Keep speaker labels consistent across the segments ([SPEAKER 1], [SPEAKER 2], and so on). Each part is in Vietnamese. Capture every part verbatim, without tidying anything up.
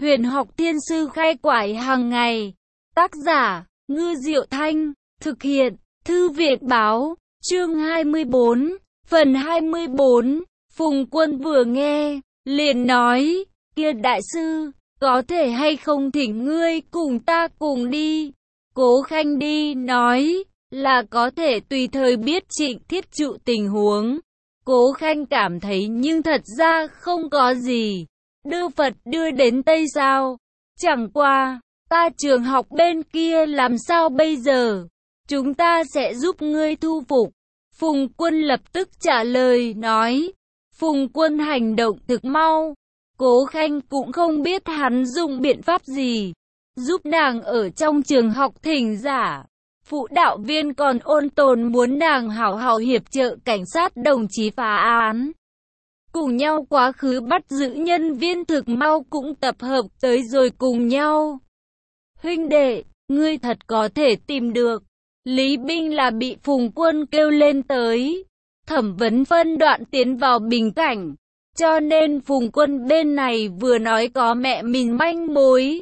[SPEAKER 1] Huyền học thiên sư khai quải hàng ngày. Tác giả, Ngư Diệu Thanh. Thực hiện, Thư viện báo. Chương hai mươi bốn. Phần hai mươi bốn. Phùng Quân vừa nghe, liền nói, kia đại sư, có thể hay không thỉnh ngươi cùng ta cùng đi. Cố Khanh đi nói, là có thể tùy thời biết Trịnh Thiết Trụ tình huống. Cố Khanh cảm thấy nhưng thật ra không có gì. Đưa Phật đưa đến Tây sao? Chẳng qua, ta trường học bên kia làm sao bây giờ? Chúng ta sẽ giúp ngươi thu phục. Phùng Quân lập tức trả lời nói. Phùng Quân hành động thực mau. Cố Khanh cũng không biết hắn dùng biện pháp gì. Giúp nàng ở trong trường học thỉnh giả. Phụ đạo viên còn ôn tồn muốn nàng hảo hảo hiệp trợ cảnh sát đồng chí phá án. Cùng nhau quá khứ bắt giữ nhân viên thực mau cũng tập hợp tới rồi cùng nhau. Huynh đệ, ngươi thật có thể tìm được. Lý Binh là bị Phùng Quân kêu lên tới. Thẩm vấn phân đoạn tiến vào bình cảnh. Cho nên Phùng Quân bên này vừa nói có mẹ mình manh mối.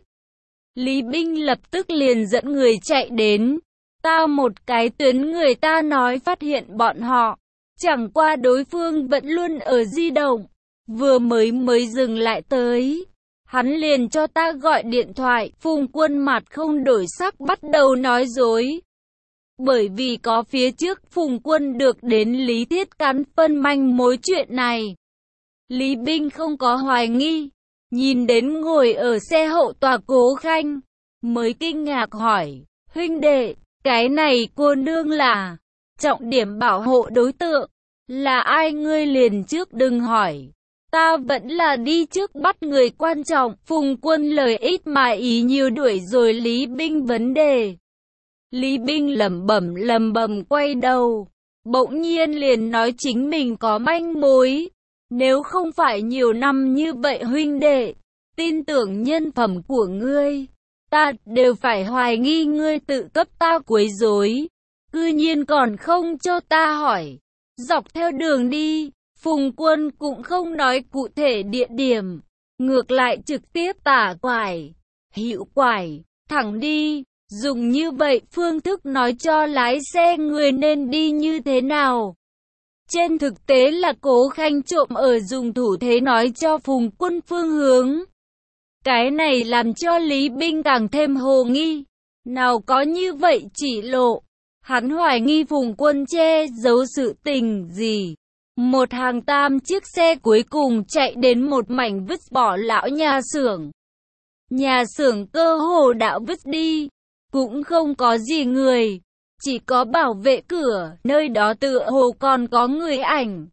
[SPEAKER 1] Lý Binh lập tức liền dẫn người chạy đến. Ta một cái tuyến người ta nói phát hiện bọn họ. Chẳng qua đối phương vẫn luôn ở di động. Vừa mới mới dừng lại tới. Hắn liền cho ta gọi điện thoại. Phùng Quân mặt không đổi sắc bắt đầu nói dối. Bởi vì có phía trước Phùng Quân được đến Lý Thiết Cán phân manh mối chuyện này. Lý Binh không có hoài nghi. Nhìn đến ngồi ở xe hậu tòa Cố Khanh. Mới kinh ngạc hỏi. Huynh đệ, cái này cô nương là trọng điểm bảo hộ đối tượng. Là ai ngươi liền trước đừng hỏi. Ta vẫn là đi trước bắt người quan trọng. Phùng Quân lời ít mà ý nhiều đuổi rồi Lý Binh vấn đề. Lý Binh lẩm bẩm lẩm bẩm quay đầu. Bỗng nhiên liền nói chính mình có manh mối. Nếu không phải nhiều năm như vậy huynh đệ, tin tưởng nhân phẩm của ngươi, ta đều phải hoài nghi ngươi tự cấp ta quấy rối. Cư nhiên còn không cho ta hỏi. Dọc theo đường đi, Phùng Quân cũng không nói cụ thể địa điểm. Ngược lại trực tiếp tả quải, hữu quải, thẳng đi. Dùng như vậy phương thức nói cho lái xe người nên đi như thế nào. Trên thực tế là Cố Khanh trộm ở dùng thủ thế nói cho Phùng Quân phương hướng. Cái này làm cho Lý Binh càng thêm hồ nghi. Nào có như vậy chỉ lộ. Hắn hoài nghi Phùng Quân che giấu sự tình gì. Một hàng tam chiếc xe cuối cùng chạy đến một mảnh vứt bỏ lão nhà xưởng. Nhà xưởng cơ hồ đã vứt đi. Cũng không có gì người. Chỉ có bảo vệ cửa, nơi đó tựa hồ còn có người ảnh.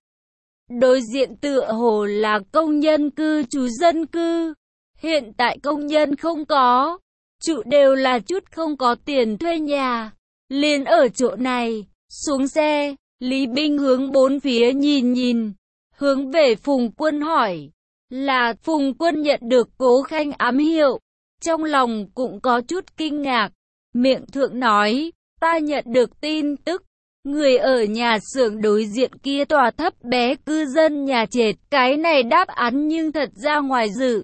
[SPEAKER 1] Đối diện tựa hồ là công nhân cư trú dân cư. Hiện tại công nhân không có. Trụ đều là chút không có tiền thuê nhà. Liền ở chỗ này, xuống xe, Lý Binh hướng bốn phía nhìn nhìn. Hướng về Phùng Quân hỏi. Là Phùng Quân nhận được Cố Khanh ám hiệu. Trong lòng cũng có chút kinh ngạc. Miệng thượng nói. Ta nhận được tin tức, người ở nhà xưởng đối diện kia tòa thấp bé cư dân nhà trệt. Cái này đáp án nhưng thật ra ngoài dự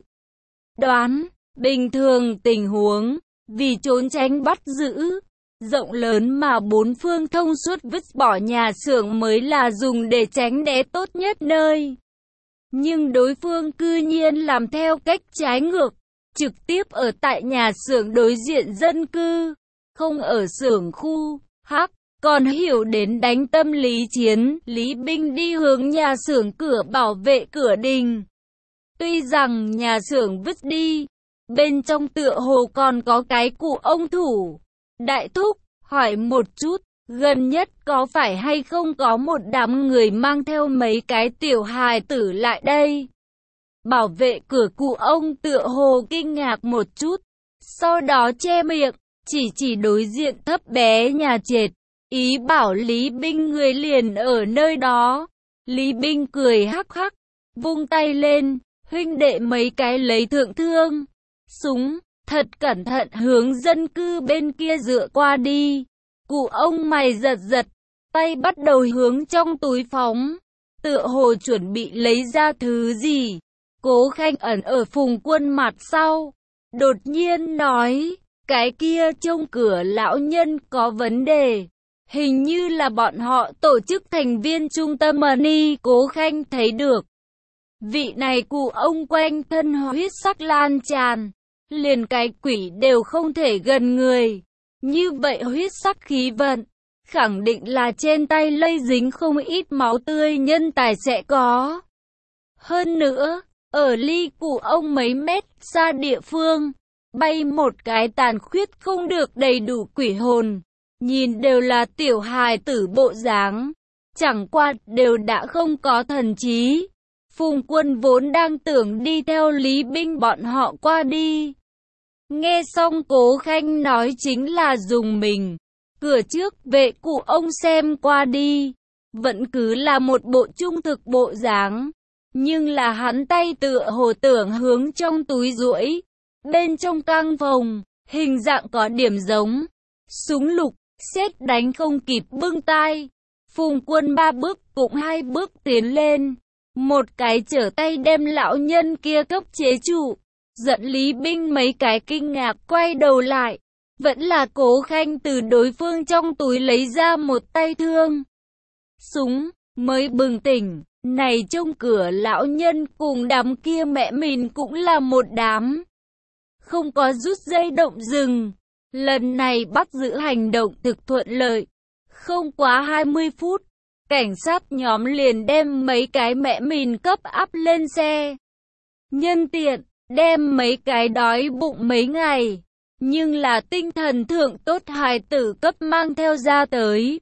[SPEAKER 1] đoán. Bình thường tình huống, vì trốn tránh bắt giữ, rộng lớn mà bốn phương thông suốt vứt bỏ nhà xưởng mới là dùng để tránh né tốt nhất nơi. Nhưng đối phương cư nhiên làm theo cách trái ngược, trực tiếp ở tại nhà xưởng đối diện dân cư. Không ở xưởng khu, hắc, còn hiểu đến đánh tâm lý chiến. Lý Binh đi hướng nhà xưởng cửa bảo vệ cửa đình. Tuy rằng nhà xưởng vứt đi, bên trong tựa hồ còn có cái cụ ông thủ. Đại thúc, hỏi một chút, gần nhất có phải hay không có một đám người mang theo mấy cái tiểu hài tử lại đây? Bảo vệ cửa cụ ông tựa hồ kinh ngạc một chút, sau đó che miệng. Chỉ chỉ đối diện thấp bé nhà trệt, ý bảo Lý Binh người liền ở nơi đó. Lý Binh cười hắc hắc, vung tay lên, huynh đệ mấy cái lấy thượng thương, súng, thật cẩn thận hướng dân cư bên kia dựa qua đi. Cụ ông mày giật giật, tay bắt đầu hướng trong túi phóng, tựa hồ chuẩn bị lấy ra thứ gì. Cố Khanh ẩn ở Phùng Quân mặt sau, đột nhiên nói, cái kia trông cửa lão nhân có vấn đề. Hình như là bọn họ tổ chức thành viên trung tâm Money. Cố Khanh thấy được vị này cụ ông quanh thân huyết sắc lan tràn, liền cái quỷ đều không thể gần người. Như vậy huyết sắc khí vận, khẳng định là trên tay lây dính không ít máu tươi nhân tài sẽ có. Hơn nữa, ở ly cụ ông mấy mét xa địa phương, bay một cái tàn khuyết không được đầy đủ quỷ hồn, nhìn đều là tiểu hài tử bộ dáng, chẳng qua đều đã không có thần trí. Phùng Quân vốn đang tưởng đi theo Lý Binh bọn họ qua đi. Nghe xong Cố Khanh nói chính là dùng mình. Cửa trước vệ cụ ông xem qua đi, vẫn cứ là một bộ trung thực bộ dáng. Nhưng là hắn tay tựa hồ tưởng hướng trong túi duỗi, bên trong căng phòng, hình dạng có điểm giống súng lục, sét đánh không kịp bưng tay. Phùng Quân ba bước cũng hai bước tiến lên, một cái trở tay đem lão nhân kia cấp chế trụ, giận Lý Binh mấy cái kinh ngạc quay đầu lại, vẫn là Cố Khanh từ đối phương trong túi lấy ra một tay thương súng, mới bừng tỉnh. Này trong cửa lão nhân cùng đám kia mẹ mình cũng là một đám. Không có rút dây động rừng. Lần này bắt giữ hành động thực thuận lợi. Không quá hai mươi phút, cảnh sát nhóm liền đem mấy cái mẹ mình cấp áp lên xe. Nhân tiện, đem mấy cái đói bụng mấy ngày, nhưng là tinh thần thượng tốt hài tử cấp mang theo ra tới.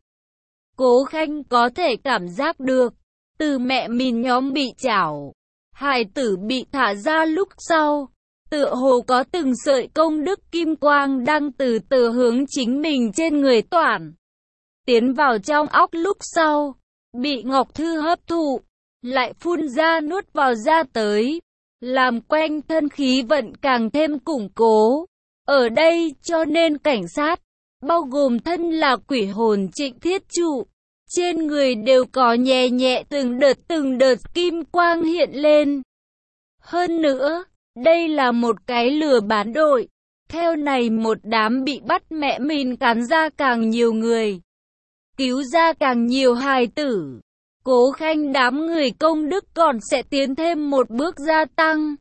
[SPEAKER 1] Cố Khanh có thể cảm giác được. Từ mẹ mình nhóm bị chảo, hài tử bị thả ra lúc sau, tựa hồ có từng sợi công đức kim quang đang từ từ hướng chính mình trên người toản. Tiến vào trong óc lúc sau, bị Ngọc Thư hấp thụ, lại phun ra nuốt vào ra tới, làm quanh thân khí vận càng thêm củng cố. Ở đây cho nên cảnh sát, bao gồm thân là quỷ hồn Trịnh Thiết Trụ, trên người đều có nhẹ nhẹ từng đợt từng đợt kim quang hiện lên. Hơn nữa, đây là một cái lừa bán đội. Theo này một đám bị bắt mẹ mình cắn ra càng nhiều người, cứu ra càng nhiều hài tử. Cố Khanh đám người công đức còn sẽ tiến thêm một bước gia tăng.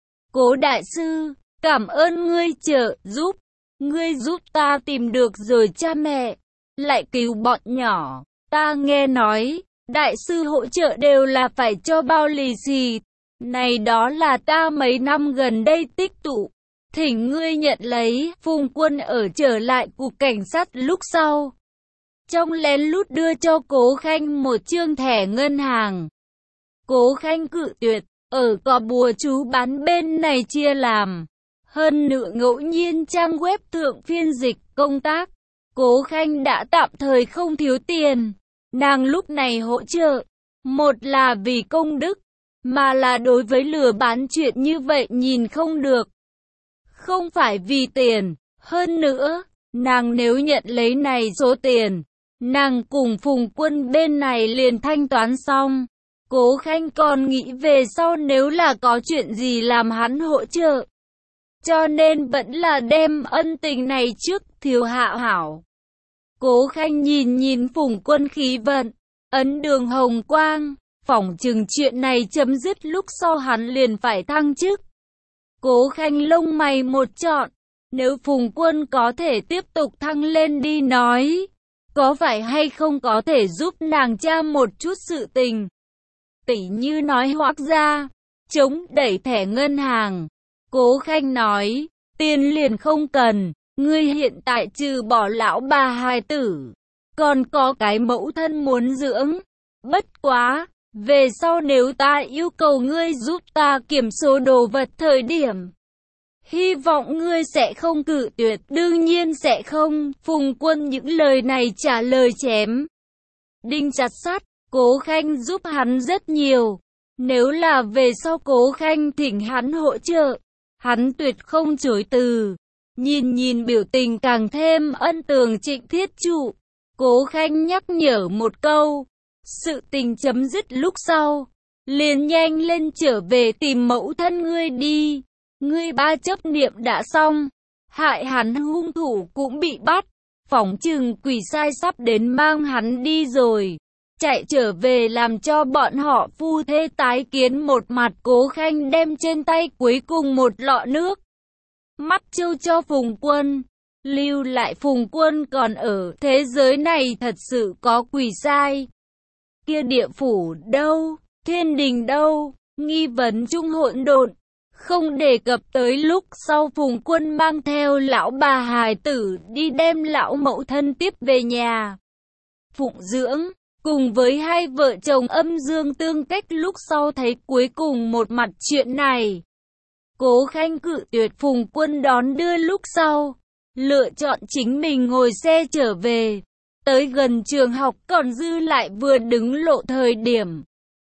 [SPEAKER 1] Cố đại sư, cảm ơn ngươi trợ giúp. Ngươi giúp ta tìm được rồi cha mẹ, lại cứu bọn nhỏ. Ta nghe nói, đại sư hỗ trợ đều là phải cho bao lì xì. Này đó là ta mấy năm gần đây tích tụ. Thỉnh ngươi nhận lấy. Phùng Quân ở trở lại cục cảnh sát lúc sau, trong lén lút đưa cho Cố Khanh một chương thẻ ngân hàng. Cố Khanh cự tuyệt, ở có bùa chú bán bên này chia làm. Hơn nữa ngẫu nhiên trang web thượng phiên dịch công tác. Cố Khanh đã tạm thời không thiếu tiền. Nàng lúc này hỗ trợ, một là vì công đức, mà là đối với lừa bán chuyện như vậy nhìn không được. Không phải vì tiền, hơn nữa, nàng nếu nhận lấy này số tiền, nàng cùng Phùng Quân bên này liền thanh toán xong. Cố Khanh còn nghĩ về sau nếu là có chuyện gì làm hắn hỗ trợ. Cho nên vẫn là đem ân tình này trước thiếu hạ hảo. Cố Khanh nhìn nhìn Phùng Quân khí vận, ấn đường hồng quang, phỏng chừng chuyện này chấm dứt lúc sau hắn liền phải thăng chức. Cố Khanh lông mày một trọn, nếu Phùng Quân có thể tiếp tục thăng lên đi nói, có phải hay không có thể giúp nàng cha một chút sự tình. Tỉ như nói Hoác gia, chống đẩy thẻ ngân hàng. Cố Khanh nói, tiền liền không cần. Ngươi hiện tại trừ bỏ lão bà hài tử, còn có cái mẫu thân muốn dưỡng. Bất quá, về sau nếu ta yêu cầu ngươi giúp ta kiểm số đồ vật thời điểm, hy vọng ngươi sẽ không cự tuyệt. Đương nhiên sẽ không. Phùng Quân những lời này trả lời chém đinh chặt sắt. Cố Khanh giúp hắn rất nhiều. Nếu là về sau Cố Khanh thỉnh hắn hỗ trợ, hắn tuyệt không chối từ. Nhìn nhìn biểu tình càng thêm ân tường Trịnh Thiết Trụ, Cố Khanh nhắc nhở một câu. Sự tình chấm dứt lúc sau, liền nhanh lên trở về tìm mẫu thân ngươi đi. Ngươi ba chấp niệm đã xong, hại hắn hung thủ cũng bị bắt, phỏng chừng quỷ sai sắp đến mang hắn đi rồi. Chạy trở về làm cho bọn họ phu thê tái kiến một mặt. Cố Khanh đem trên tay cuối cùng một lọ nước mắt trâu cho Phùng Quân, lưu lại Phùng Quân còn ở thế giới này thật sự có quỷ sai. Kia địa phủ đâu, thiên đình đâu, nghi vấn chung hỗn độn. Không đề cập tới lúc sau Phùng Quân mang theo lão bà hài tử đi đem lão mẫu thân tiếp về nhà phụng dưỡng, cùng với hai vợ chồng âm dương tương cách lúc sau thấy cuối cùng một mặt chuyện này. Cố Khanh cự tuyệt Phùng Quân đón đưa lúc sau, lựa chọn chính mình ngồi xe trở về, tới gần trường học còn dư lại vừa đứng lộ thời điểm.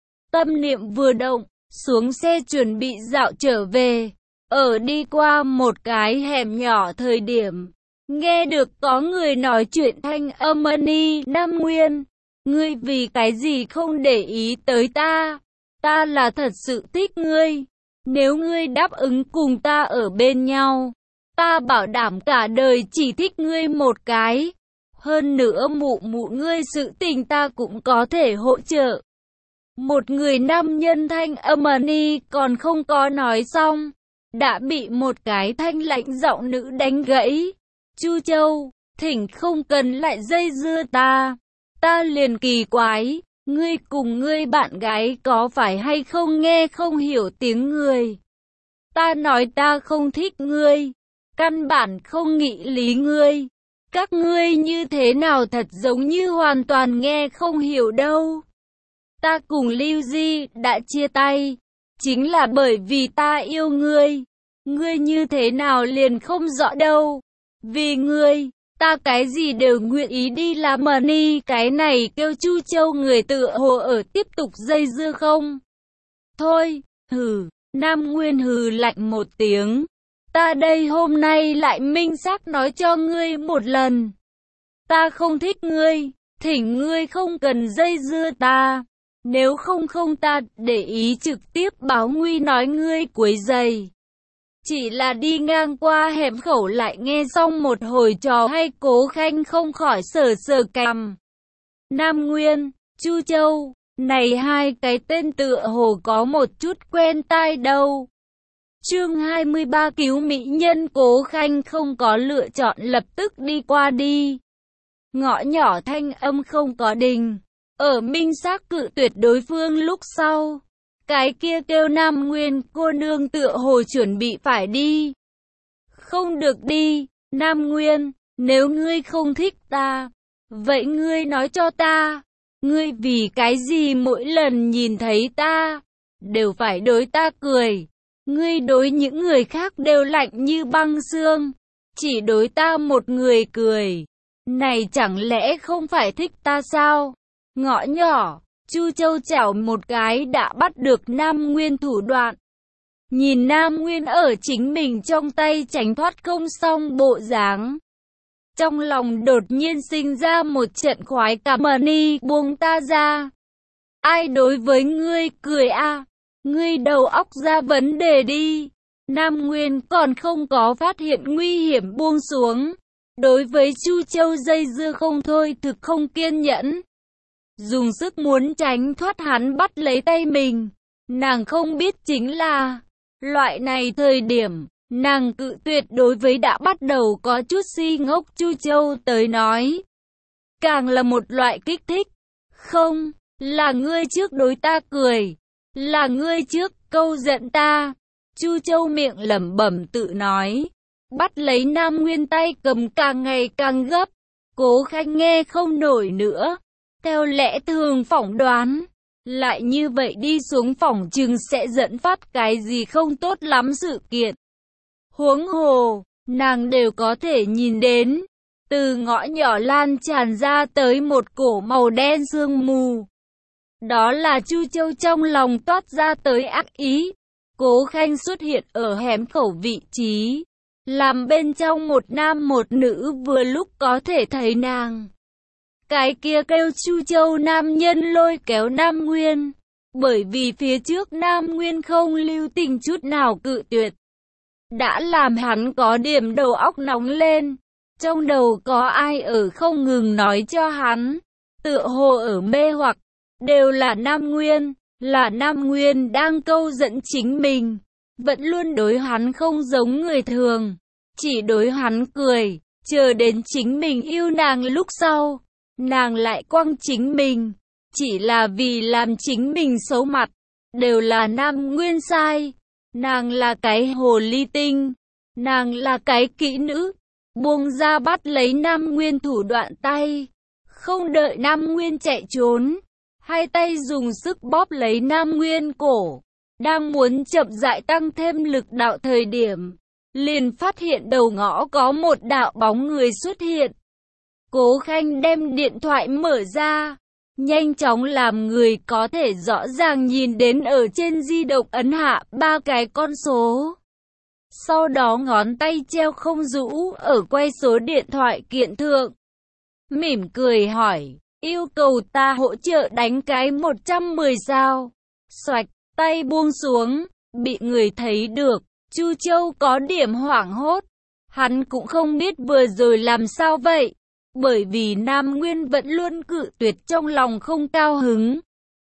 [SPEAKER 1] Tâm niệm vừa động, xuống xe chuẩn bị dạo trở về, ở đi qua một cái hẻm nhỏ thời điểm, nghe được có người nói chuyện thanh âm Ni Nam Nguyên. Ngươi vì cái gì không để ý tới ta? Ta là thật sự thích ngươi. Nếu ngươi đáp ứng cùng ta ở bên nhau, ta bảo đảm cả đời chỉ thích ngươi một cái. Hơn nữa mụ mụ ngươi sự tình ta cũng có thể hỗ trợ. Một người nam nhân thanh âm Ni còn không có nói xong, đã bị một cái thanh lãnh giọng nữ đánh gãy. Chu Châu, thỉnh không cần lại dây dưa ta. Ta liền kỳ quái, ngươi cùng ngươi bạn gái có phải hay không nghe không hiểu tiếng người. Ta nói ta không thích ngươi, căn bản không nghĩ lý ngươi. Các ngươi như thế nào thật giống như hoàn toàn nghe không hiểu đâu. Ta cùng Lưu Di đã chia tay, chính là bởi vì ta yêu ngươi. Ngươi như thế nào liền không rõ đâu. Vì ngươi, ta cái gì đều nguyện ý đi làm mà ni. Cái này kêu Chu Châu người tựa hồ ở tiếp tục dây dưa không. Thôi, hừ, Nam Nguyên hừ lạnh một tiếng. Ta đây hôm nay lại minh xác nói cho ngươi một lần. Ta không thích ngươi, thỉnh ngươi không cần dây dưa ta. Nếu không không ta để ý trực tiếp báo nguy nói ngươi quấy rầy. Chỉ là đi ngang qua hẻm khẩu lại nghe xong một hồi trò hay. Cố Khanh không khỏi sờ sờ cằm. Nam Nguyên, Chu Châu, này hai cái tên tựa hồ có một chút quen tai đâu. Chương hai mươi ba cứu mỹ nhân. Cố Khanh không có lựa chọn lập tức đi qua đi. Ngõ nhỏ thanh âm không có đình. Ở minh xác cự tuyệt đối phương lúc sau. Cái kia kêu Nam Nguyên cô nương tựa hồ chuẩn bị phải đi. Không được đi, Nam Nguyên, nếu ngươi không thích ta, vậy ngươi nói cho ta. Ngươi vì cái gì mỗi lần nhìn thấy ta, đều phải đối ta cười. Ngươi đối những người khác đều lạnh như băng xương, chỉ đối ta một người cười. Này chẳng lẽ không phải thích ta sao? Ngõ nhỏ, Chu Châu chảo một cái đã bắt được Nam Nguyên thủ đoạn. Nhìn Nam Nguyên ở chính mình trong tay tránh thoát không xong bộ dáng. Trong lòng đột nhiên sinh ra một trận khoái cảm. Ni buông ta ra. Ai đối với ngươi cười a? À? Ngươi đầu óc ra vấn đề đi. Nam Nguyên còn không có phát hiện nguy hiểm buông xuống. Đối với Chu Châu dây dưa không thôi thực không kiên nhẫn. Dùng sức muốn tránh thoát hắn bắt lấy tay mình. Nàng không biết chính là, loại này thời điểm, nàng cự tuyệt đối với đã bắt đầu có chút si ngốc Chu Châu tới nói. Càng là một loại kích thích. Không, là ngươi trước đối ta cười. Là ngươi trước câu giận ta. Chu Châu miệng lẩm bẩm tự nói. Bắt lấy Nam Nguyên tay cầm càng ngày càng gấp. Cố Khanh nghe không nổi nữa. Theo lẽ thường phỏng đoán, lại như vậy đi xuống phỏng chừng sẽ dẫn phát cái gì không tốt lắm sự kiện. Huống hồ, nàng đều có thể nhìn đến, từ ngõ nhỏ lan tràn ra tới một cổ màu đen sương mù. Đó là Chu Châu trong lòng toát ra tới ác ý. Cố Khanh xuất hiện ở hẻm khẩu vị trí, làm bên trong một nam một nữ vừa lúc có thể thấy nàng. Cái kia kêu Chu Châu nam nhân lôi kéo Nam Nguyên, bởi vì phía trước Nam Nguyên không lưu tình chút nào cự tuyệt. Đã làm hắn có điểm đầu óc nóng lên, trong đầu có ai ở không ngừng nói cho hắn, tựa hồ ở mê hoặc, đều là Nam Nguyên, là Nam Nguyên đang câu dẫn chính mình, vẫn luôn đối hắn không giống người thường, chỉ đối hắn cười, chờ đến chính mình yêu nàng lúc sau, nàng lại quăng chính mình, chỉ là vì làm chính mình xấu mặt, đều là Nam Nguyên sai, nàng là cái hồ ly tinh, nàng là cái kỹ nữ, buông ra bắt lấy Nam Nguyên thủ đoạn tay, không đợi Nam Nguyên chạy trốn, hai tay dùng sức bóp lấy Nam Nguyên cổ, đang muốn chậm rãi tăng thêm lực đạo thời điểm, liền phát hiện đầu ngõ có một đạo bóng người xuất hiện. Cố Khanh đem điện thoại mở ra, nhanh chóng làm người có thể rõ ràng nhìn đến ở trên di động ấn hạ ba cái con số. Sau đó ngón tay treo không rũ ở quay số điện thoại kiện thượng. Mỉm cười hỏi, yêu cầu ta hỗ trợ đánh cái một trăm mười sao. Xoạch, tay buông xuống, bị người thấy được. Chu Châu có điểm hoảng hốt. Hắn cũng không biết vừa rồi làm sao vậy. Bởi vì Nam Nguyên vẫn luôn cự tuyệt, trong lòng không cao hứng.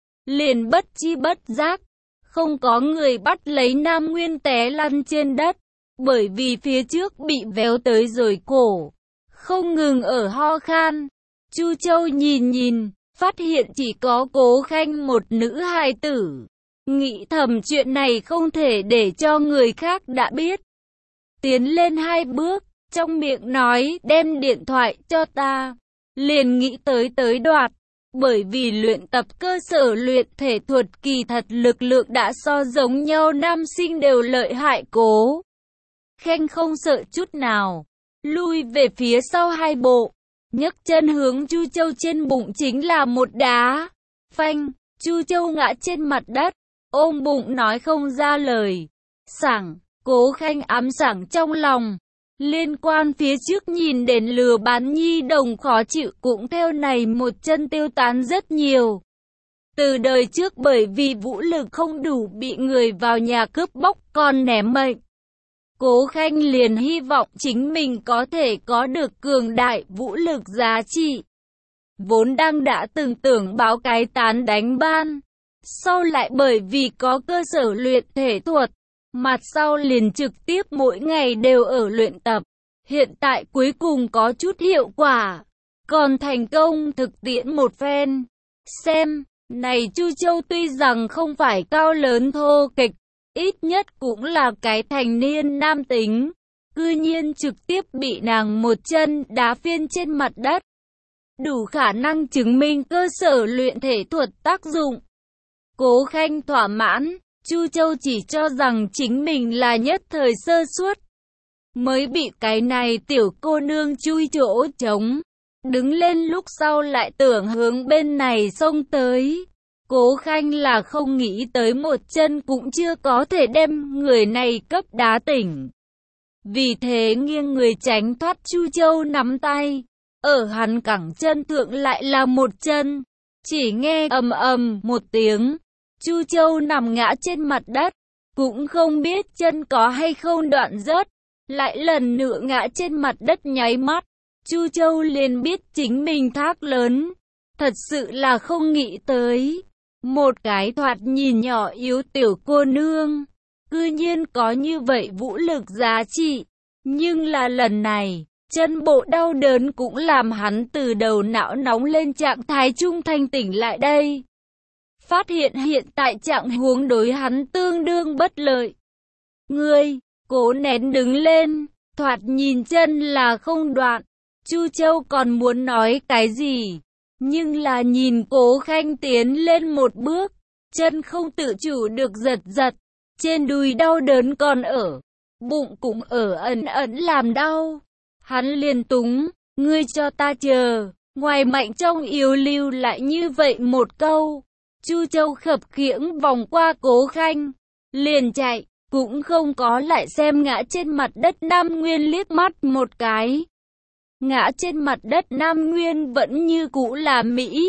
[SPEAKER 1] Liền bất chi bất giác, không có người bắt lấy Nam Nguyên té lăn trên đất. Bởi vì phía trước bị véo tới rồi cổ, không ngừng ở ho khan. Chu Châu nhìn nhìn, phát hiện chỉ có Cố Khanh một nữ hài tử. Nghĩ thầm chuyện này không thể để cho người khác đã biết. Tiến lên hai bước, trong miệng nói đem điện thoại cho ta. Liền nghĩ tới tới đoạt. Bởi vì luyện tập cơ sở luyện thể thuật kỳ thật lực lượng đã so giống nhau, nam sinh đều lợi hại. Cố Khanh không sợ chút nào, lui về phía sau hai bộ, nhấc chân hướng Chu Châu trên bụng chính là một đá. Phanh, Chu Châu ngã trên mặt đất, ôm bụng nói không ra lời. Sảng, Cố Khanh ám sảng trong lòng. Liên quan phía trước nhìn đến lừa bán nhi đồng khó chịu cũng theo này một chân tiêu tán rất nhiều. Từ đời trước bởi vì vũ lực không đủ bị người vào nhà cướp bóc còn ném mệnh. Cố Khanh liền hy vọng chính mình có thể có được cường đại vũ lực giá trị. Vốn đang đã từng tưởng báo cái tán đánh ban. Sau lại bởi vì có cơ sở luyện thể thuật, mặt sau liền trực tiếp mỗi ngày đều ở luyện tập. Hiện tại cuối cùng có chút hiệu quả, còn thành công thực tiễn một phen. Xem, này Chu Châu tuy rằng không phải cao lớn thô kịch, ít nhất cũng là cái thành niên nam tính, cư nhiên trực tiếp bị nàng một chân đá phiên trên mặt đất. Đủ khả năng chứng minh cơ sở luyện thể thuật tác dụng. Cố Khanh thỏa mãn, Chu Châu chỉ cho rằng chính mình là nhất thời sơ suất, mới bị cái này tiểu cô nương chui chỗ trống. Đứng lên lúc sau lại tưởng hướng bên này xông tới. Cố Khanh là không nghĩ tới một chân cũng chưa có thể đem người này cấp đá tỉnh. Vì thế nghiêng người tránh thoát Chu Châu nắm tay. Ở hắn cẳng chân thượng lại là một chân. Chỉ nghe ầm ầm một tiếng. Chu Châu nằm ngã trên mặt đất. Cũng không biết chân có hay không đoạn rớt. Lại lần nữa ngã trên mặt đất nháy mắt. Chu Châu liền biết chính mình thác lớn. Thật sự là không nghĩ tới. Một cái thoạt nhìn nhỏ yếu tiểu cô nương, cư nhiên có như vậy vũ lực giá trị. Nhưng là lần này, chân bộ đau đớn cũng làm hắn từ đầu não nóng lên trạng thái trung thanh tỉnh lại đây. Phát hiện hiện tại trạng huống đối hắn tương đương bất lợi. Ngươi, cố nén đứng lên, thoạt nhìn chân là không đoạn. Chu Châu còn muốn nói cái gì? Nhưng là nhìn Cố Khanh tiến lên một bước, chân không tự chủ được giật giật, trên đùi đau đớn còn ở, bụng cũng ở ẩn ẩn làm đau. Hắn liền túng, ngươi cho ta chờ, ngoài mạnh trong yếu lưu lại như vậy một câu. Chu Châu khập khiễng vòng qua Cố Khanh, liền chạy, cũng không có lại xem ngã trên mặt đất Nam Nguyên liếc mắt một cái. Ngã trên mặt đất Nam Nguyên vẫn như cũ là Mỹ.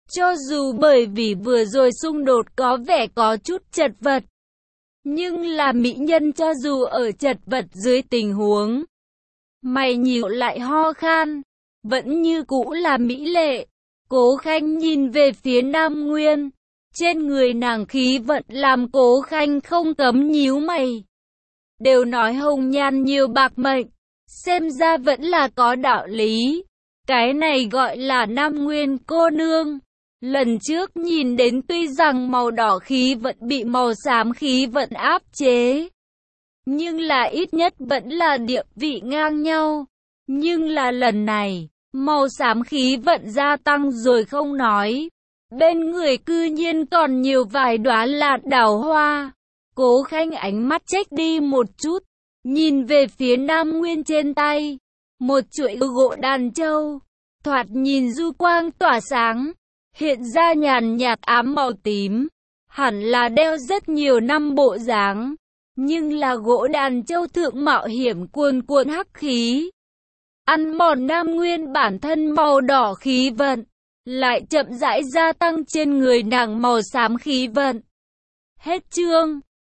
[SPEAKER 1] Cho dù bởi vì vừa rồi xung đột có vẻ có chút chật vật, nhưng là mỹ nhân cho dù ở chật vật dưới tình huống mày nhíu lại ho khan, vẫn như cũ là mỹ lệ. Cố Khanh nhìn về phía Nam Nguyên, trên người nàng khí vận làm Cố Khanh không cấm nhíu mày. Đều nói hồng nhan nhiều bạc mệnh, xem ra vẫn là có đạo lý. Cái này gọi là Nam Nguyên cô nương. Lần trước nhìn đến tuy rằng màu đỏ khí vận bị màu xám khí vận áp chế, nhưng là ít nhất vẫn là địa vị ngang nhau. Nhưng là lần này, màu xám khí vận gia tăng rồi không nói, bên người cư nhiên còn nhiều vài đóa lạt đào hoa. Cố Khanh ánh mắt chếch đi một chút, nhìn về phía Nam Nguyên trên tay, một chuỗi gỗ đàn châu, thoạt nhìn du quang tỏa sáng, hiện ra nhàn nhạt ám màu tím, hẳn là đeo rất nhiều năm bộ dáng, nhưng là gỗ đàn châu thượng mạo hiểm cuồn cuộn hắc khí, ăn mòn Nam Nguyên bản thân màu đỏ khí vận, lại chậm rãi gia tăng trên người nàng màu xám khí vận. Hết chương.